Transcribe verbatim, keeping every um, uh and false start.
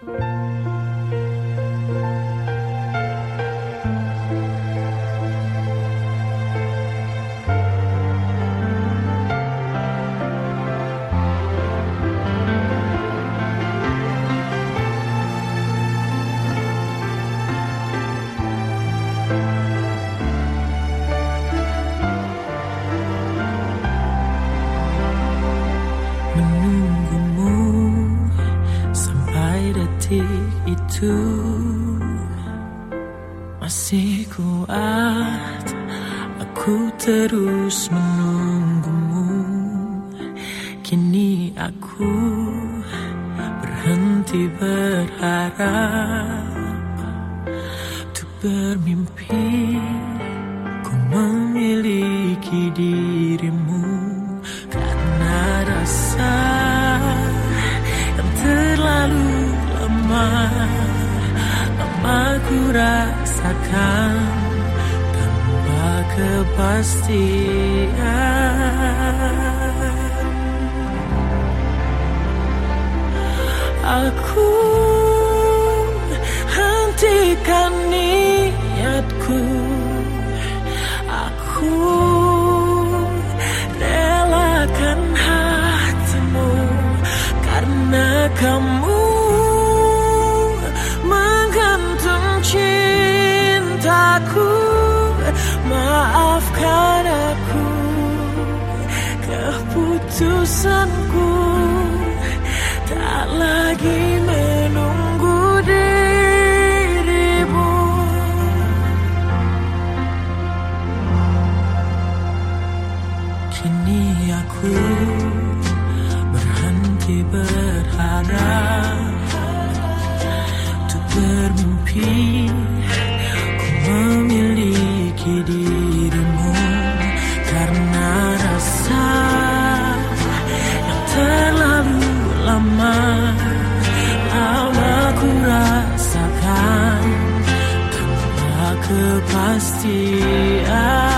Menunggumu sampai detik itu masih kuat, aku terus menunggumu. Kini aku berhenti berharap untuk bermimpi, ku memiliki dirimu. Karena rasa yang terlalu lama, lama ku rasakan tanpa kepastian. Aku hentikan niatku, aku relakan hatimu, karena kamu menggantung cintaku. Maafkan aku keputusanku, tak lagi menunggu dirimu. Kini aku berhenti berharap untuk bermimpi, ku memiliki dirimu. Karena rasa yang terlalu lama, lama ku rasakan tanpa kepastian.